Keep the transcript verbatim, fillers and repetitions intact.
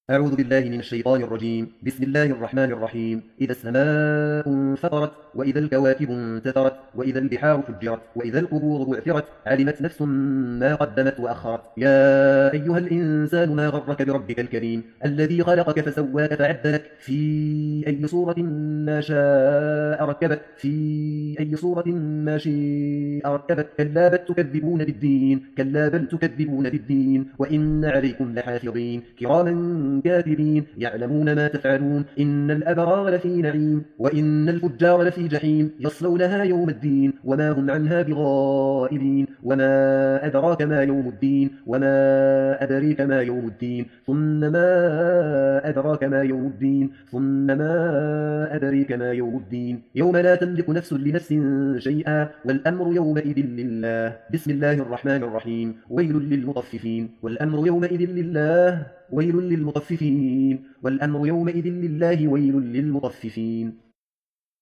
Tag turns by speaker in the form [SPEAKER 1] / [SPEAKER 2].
[SPEAKER 1] أعوذ بالله من الشيطان الرجيم. بسم الله الرحمن الرحيم. إذا السماء انفطرت، وإذا الكواكب انتثرت، وإذا البحار فجرت، وإذا القبور بعثرت، علمت نفس ما قدمت وأخرت. يا أيها الإنسان ما غرك بربك الكريم الذي خلقك فسواك فعدلك في أي صورة ما شاء ركبك في أي صورة ما شاء ركبك. كلا بل تكذبون بالدين كلا بل تكذبون بالدين وإن عليكم لحافظين كراما كاتبين يعلمون ما تفعلون. إن الأبرار لفي نعيم وإن الفجار لفي جحيم يصلونها يوم الدين وما هم عنها بغائبين. وما أدراك ما يوم الدين وما أدريك ما يوم الدين ثم ما أدراك ما يوم الدين ثم ما أدريك ما يوم الدين يوم لا تملك نفس لنفس شيئا والأمر يومئذ لله. بسم الله الرحمن الرحيم. ويل للمطففين والأمر يومئذ لله ويل للمطففين والأمر يومئذ لله ويل للمطففين.